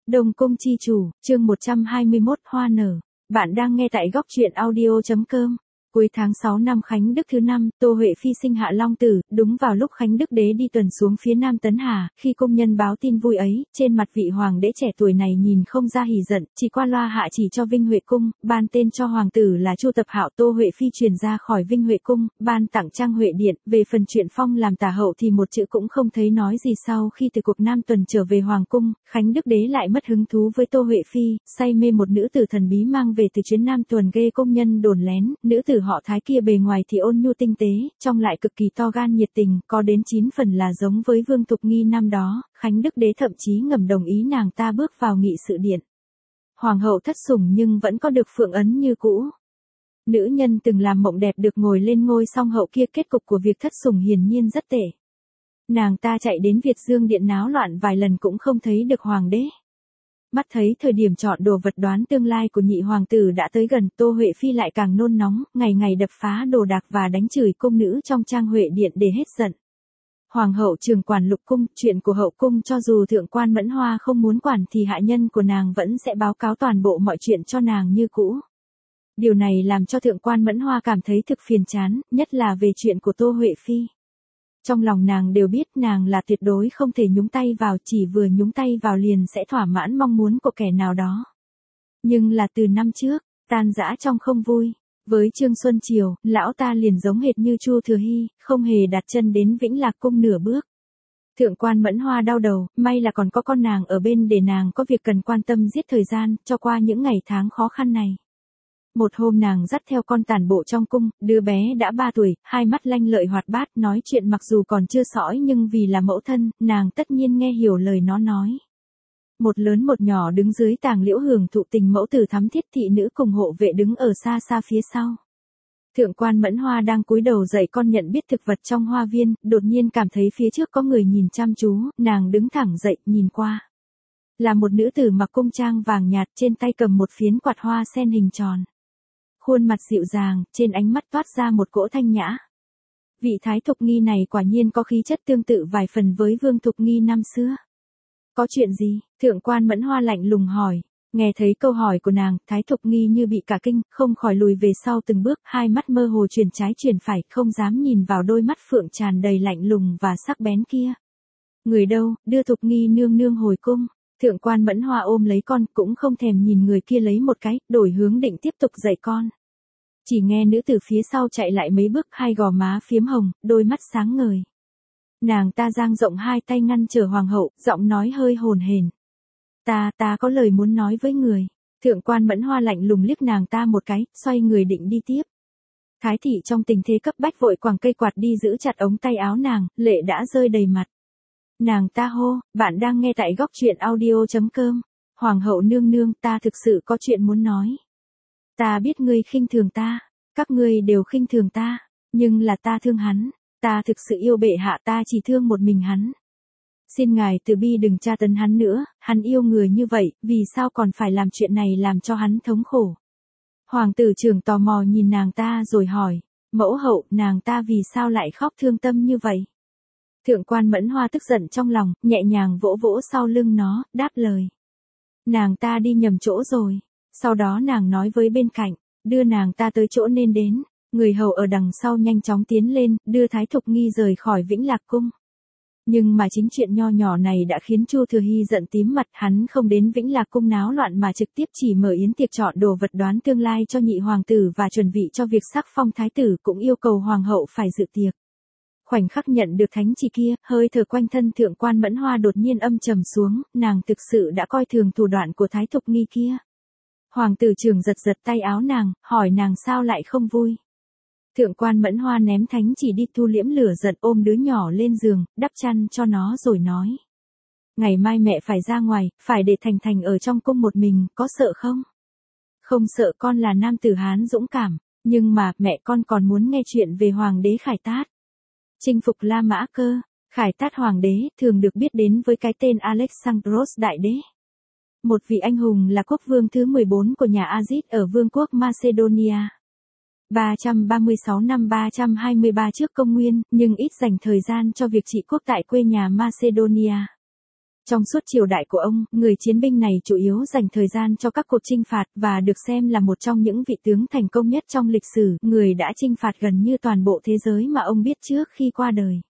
Đông Cung chi chủ, chương 121 hoa nở. Bạn đang nghe tại góc truyện audio.com. Cuối tháng 6 năm Khánh Đức thứ 5, Tô Huệ Phi sinh hạ Long Tử, đúng vào lúc Khánh Đức đế đi tuần xuống phía Nam Tấn Hà, khi công nhân báo tin vui ấy, trên mặt vị hoàng đế trẻ tuổi này nhìn không ra hỉ giận, chỉ qua loa hạ chỉ cho Vinh Huệ cung, ban tên cho hoàng tử là Chu Tập Hạo. Tô Huệ Phi truyền ra khỏi Vinh Huệ cung, ban tặng Trang Huệ điện, về phần chuyện phong làm tả hậu thì một chữ cũng không thấy nói gì. Sau khi từ cuộc Nam tuần trở về hoàng cung, Khánh Đức đế lại mất hứng thú với Tô Huệ Phi, say mê một nữ tử thần bí mang về từ chuyến Nam tuần ghê công nhân đồn lén. Nữ tử họ Thái kia bề ngoài thì ôn nhu tinh tế, trong lại cực kỳ to gan nhiệt tình, có đến 9 phần là giống với Vương Thục Nghi năm đó. Khánh Đức đế thậm chí ngầm đồng ý nàng ta bước vào nghị sự điện. Hoàng hậu thất sủng nhưng vẫn có được phượng ấn như cũ. Nữ nhân từng làm mộng đẹp được ngồi lên ngôi song hậu kia, kết cục của việc thất sủng hiển nhiên rất tệ. Nàng ta chạy đến Việt Dương điện náo loạn vài lần cũng không thấy được hoàng đế. Mắt thấy thời điểm chọn đồ vật đoán tương lai của nhị hoàng tử đã tới gần, Tô Huệ Phi lại càng nôn nóng, ngày ngày đập phá đồ đạc và đánh chửi cung nữ trong Trang Huệ điện để hết giận. Hoàng hậu trường quản lục cung, chuyện của hậu cung cho dù thượng quan Mẫn Hoa không muốn quản thì hạ nhân của nàng vẫn sẽ báo cáo toàn bộ mọi chuyện cho nàng như cũ. Điều này làm cho thượng quan Mẫn Hoa cảm thấy thực phiền chán, nhất là về chuyện của Tô Huệ Phi. Trong lòng nàng đều biết nàng là tuyệt đối không thể nhúng tay vào, chỉ vừa nhúng tay vào liền sẽ thỏa mãn mong muốn của kẻ nào đó. Nhưng là từ năm trước, tan rã trong không vui. Với Trương Xuân Triều, lão ta liền giống hệt như Chu Thừa Hy, không hề đặt chân đến Vĩnh Lạc cung nửa bước. Thượng quan Mẫn Hoa đau đầu, may là còn có con nàng ở bên để nàng có việc cần quan tâm giết thời gian, cho qua những ngày tháng khó khăn này. Một hôm nàng dắt theo con tản bộ trong cung, đứa bé đã 3 tuổi, hai mắt lanh lợi hoạt bát, nói chuyện mặc dù còn chưa sõi nhưng vì là mẫu thân, nàng tất nhiên nghe hiểu lời nó nói. Một lớn một nhỏ đứng dưới tàng liễu hưởng thụ tình mẫu tử thắm thiết, thị nữ cùng hộ vệ đứng ở xa xa phía sau. Thượng quan Mẫn Hoa đang cúi đầu dạy con nhận biết thực vật trong hoa viên, đột nhiên cảm thấy phía trước có người nhìn chăm chú, nàng đứng thẳng dậy, nhìn qua. Là một nữ tử mặc cung trang vàng nhạt, trên tay cầm một phiến quạt hoa sen hình tròn. Khuôn mặt dịu dàng, trên ánh mắt toát ra một cỗ thanh nhã. Vị Thái Thục Nghi này quả nhiên có khí chất tương tự vài phần với Vương Thục Nghi năm xưa. Có chuyện gì? Thượng quan Mẫn Hoa lạnh lùng hỏi. Nghe thấy câu hỏi của nàng, Thái Thục Nghi như bị cả kinh, không khỏi lùi về sau từng bước, hai mắt mơ hồ chuyển trái chuyển phải, không dám nhìn vào đôi mắt phượng tràn đầy lạnh lùng và sắc bén kia. Người đâu, đưa Thục Nghi nương nương hồi cung. Thượng quan Mẫn Hoa ôm lấy con, cũng không thèm nhìn người kia lấy một cái, đổi hướng định tiếp tục dạy con. Chỉ nghe nữ từ phía sau chạy lại mấy bước, hai gò má phiếm hồng, đôi mắt sáng ngời. Nàng ta dang rộng hai tay ngăn trở hoàng hậu, giọng nói hơi hồn hển. Ta có lời muốn nói với người. Thượng quan Mẫn Hoa lạnh lùng liếc nàng ta một cái, xoay người định đi tiếp. Thái thị trong tình thế cấp bách vội quàng cây quạt đi giữ chặt ống tay áo nàng, lệ đã rơi đầy mặt. Nàng ta hô, bạn đang nghe tại góc truyện audio.com. Hoàng hậu nương nương, ta thực sự có chuyện muốn nói. Ta biết ngươi khinh thường ta, các ngươi đều khinh thường ta, nhưng là ta thương hắn, ta thực sự yêu bệ hạ, ta chỉ thương một mình hắn. Xin ngài từ bi đừng tra tấn hắn nữa, hắn yêu người như vậy, vì sao còn phải làm chuyện này làm cho hắn thống khổ. Hoàng tử trưởng tò mò nhìn nàng ta rồi hỏi, mẫu hậu, nàng ta vì sao lại khóc thương tâm như vậy? Thượng quan Mẫn Hoa tức giận trong lòng, nhẹ nhàng vỗ vỗ sau lưng nó, đáp lời. Nàng ta đi nhầm chỗ rồi. Sau đó nàng nói với bên cạnh, đưa nàng ta tới chỗ nên đến. Người hầu ở đằng sau nhanh chóng tiến lên, đưa Thái Thục Nghi rời khỏi Vĩnh Lạc cung. Nhưng mà chính chuyện nho nhỏ này đã khiến Chu Thừa Hy giận tím mặt, hắn không đến Vĩnh Lạc cung náo loạn mà trực tiếp chỉ mở yến tiệc chọn đồ vật đoán tương lai cho nhị hoàng tử và chuẩn bị cho việc sắc phong thái tử, cũng yêu cầu hoàng hậu phải dự tiệc. Khoảnh khắc nhận được thánh chỉ kia, hơi thở quanh thân thượng quan Mẫn Hoa đột nhiên âm trầm xuống, nàng thực sự đã coi thường thủ đoạn của Thái Thục Nghi kia. Hoàng tử trưởng giật giật tay áo nàng, hỏi nàng sao lại không vui. Thượng quan Mẫn Hoa ném thánh chỉ đi, thu liễm lửa giận, ôm đứa nhỏ lên giường, đắp chăn cho nó rồi nói. Ngày mai mẹ phải ra ngoài, phải để Thành Thành ở trong cung một mình, có sợ không? Không sợ, con là nam tử Hán dũng cảm, nhưng mà mẹ con còn muốn nghe chuyện về hoàng đế Khải Tát. Chinh phục La Mã Cơ, Khải Tát hoàng đế, thường được biết đến với cái tên Alexandros Đại Đế. Một vị anh hùng là quốc vương thứ 14 của nhà Aziz ở vương quốc Macedonia. 336 năm 323 trước công nguyên, nhưng ít dành thời gian cho việc trị quốc tại quê nhà Macedonia. Trong suốt triều đại của ông, người chiến binh này chủ yếu dành thời gian cho các cuộc chinh phạt và được xem là một trong những vị tướng thành công nhất trong lịch sử, người đã chinh phạt gần như toàn bộ thế giới mà ông biết trước khi qua đời.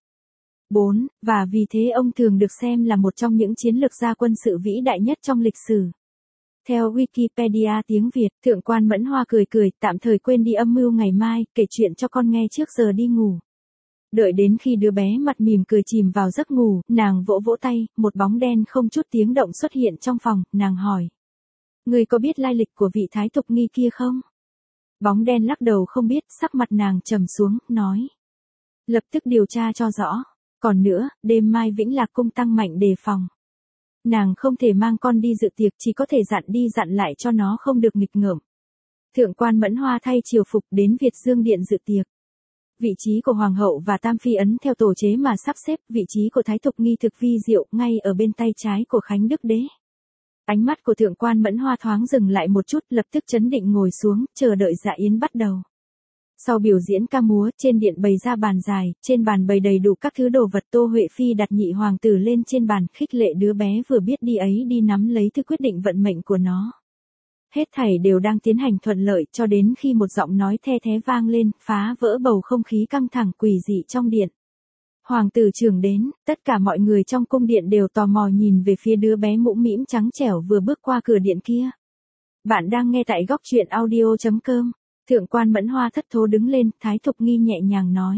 4. Và vì thế ông thường được xem là một trong những chiến lược gia quân sự vĩ đại nhất trong lịch sử. Theo Wikipedia tiếng Việt, Thượng quan Mẫn Hoa cười cười, tạm thời quên đi âm mưu ngày mai, kể chuyện cho con nghe trước giờ đi ngủ. Đợi đến khi đứa bé mặt mỉm cười chìm vào giấc ngủ, nàng vỗ vỗ tay, một bóng đen không chút tiếng động xuất hiện trong phòng, nàng hỏi. Người có biết lai lịch của vị Thái Thục Nghi kia không? Bóng đen lắc đầu không biết, sắc mặt nàng trầm xuống, nói. Lập tức điều tra cho rõ. Còn nữa, đêm mai Vĩnh Lạc cung tăng mạnh đề phòng. Nàng không thể mang con đi dự tiệc, chỉ có thể dặn đi dặn lại cho nó không được nghịch ngợm. Thượng quan Mẫn Hoa thay triều phục đến Việt Dương Điện dự tiệc. Vị trí của Hoàng hậu và Tam Phi ấn theo tổ chế mà sắp xếp, vị trí của Thái Thục Nghi thực vi diệu ngay ở bên tay trái của Khánh Đức Đế. Ánh mắt của Thượng quan Mẫn Hoa thoáng dừng lại một chút, lập tức trấn định ngồi xuống, chờ đợi dạ yến bắt đầu. Sau biểu diễn ca múa, trên điện bày ra bàn dài, trên bàn bày đầy đủ các thứ đồ vật. Tô Huệ Phi đặt nhị hoàng tử lên trên bàn, khích lệ đứa bé vừa biết đi ấy đi nắm lấy thứ quyết định vận mệnh của nó. Hết thảy đều đang tiến hành thuận lợi cho đến khi một giọng nói the thé vang lên, phá vỡ bầu không khí căng thẳng quỷ dị trong điện. Hoàng tử trưởng đến, tất cả mọi người trong cung điện đều tò mò nhìn về phía đứa bé mũm mĩm trắng trẻo vừa bước qua cửa điện kia. Bạn đang nghe tại góc truyện audio.com. Thượng quan Mẫn Hoa thất thố đứng lên, Thái Thục Nghi nhẹ nhàng nói.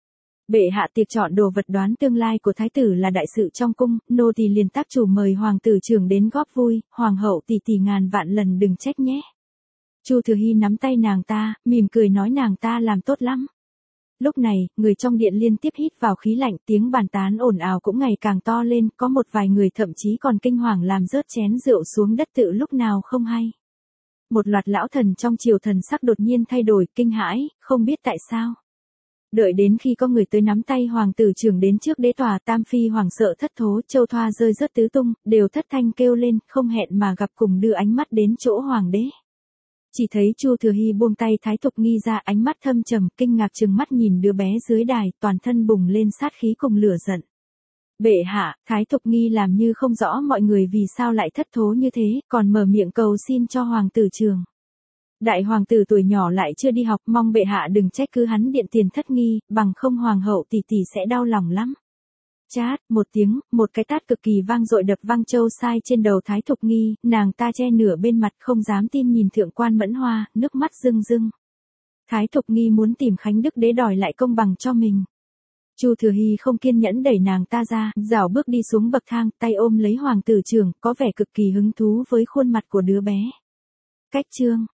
Bệ hạ tiệc chọn đồ vật đoán tương lai của thái tử là đại sự trong cung, nô tỳ liền tác chủ mời hoàng tử trưởng đến góp vui, hoàng hậu tỷ tỷ ngàn vạn lần đừng trách nhé. Chu Thừa Hy nắm tay nàng ta, mỉm cười nói nàng ta làm tốt lắm. Lúc này, người trong điện liên tiếp hít vào khí lạnh, tiếng bàn tán ồn ào cũng ngày càng to lên, có một vài người thậm chí còn kinh hoàng làm rớt chén rượu xuống đất tự lúc nào không hay. Một loạt lão thần trong triều thần sắc đột nhiên thay đổi, kinh hãi, không biết tại sao. Đợi đến khi có người tới nắm tay hoàng tử trưởng đến trước đế tòa, Tam Phi hoàng sợ thất thố, châu thoa rơi rớt tứ tung, đều thất thanh kêu lên, không hẹn mà gặp cùng đưa ánh mắt đến chỗ hoàng đế. Chỉ thấy Chu Thừa Hy buông tay Thái Thục Nghi ra, ánh mắt thâm trầm, kinh ngạc trừng mắt nhìn đứa bé dưới đài, toàn thân bùng lên sát khí cùng lửa giận. Bệ hạ, Thái Thục Nghi làm như không rõ mọi người vì sao lại thất thố như thế, còn mở miệng cầu xin cho hoàng tử trường. Đại hoàng tử tuổi nhỏ lại chưa đi học, mong bệ hạ đừng trách cứ hắn điện tiền thất nghi, bằng không hoàng hậu tỷ tỷ sẽ đau lòng lắm. Chát, một tiếng, một cái tát cực kỳ vang dội đập vang châu sai trên đầu Thái Thục Nghi, nàng ta che nửa bên mặt không dám tin nhìn Thượng quan Mẫn Hoa, nước mắt rưng rưng. Thái Thục Nghi muốn tìm Khánh Đức Đế đòi lại công bằng cho mình. Chu Thừa Hy không kiên nhẫn đẩy nàng ta ra, rảo bước đi xuống bậc thang, tay ôm lấy hoàng tử trưởng, có vẻ cực kỳ hứng thú với khuôn mặt của đứa bé. Cách chương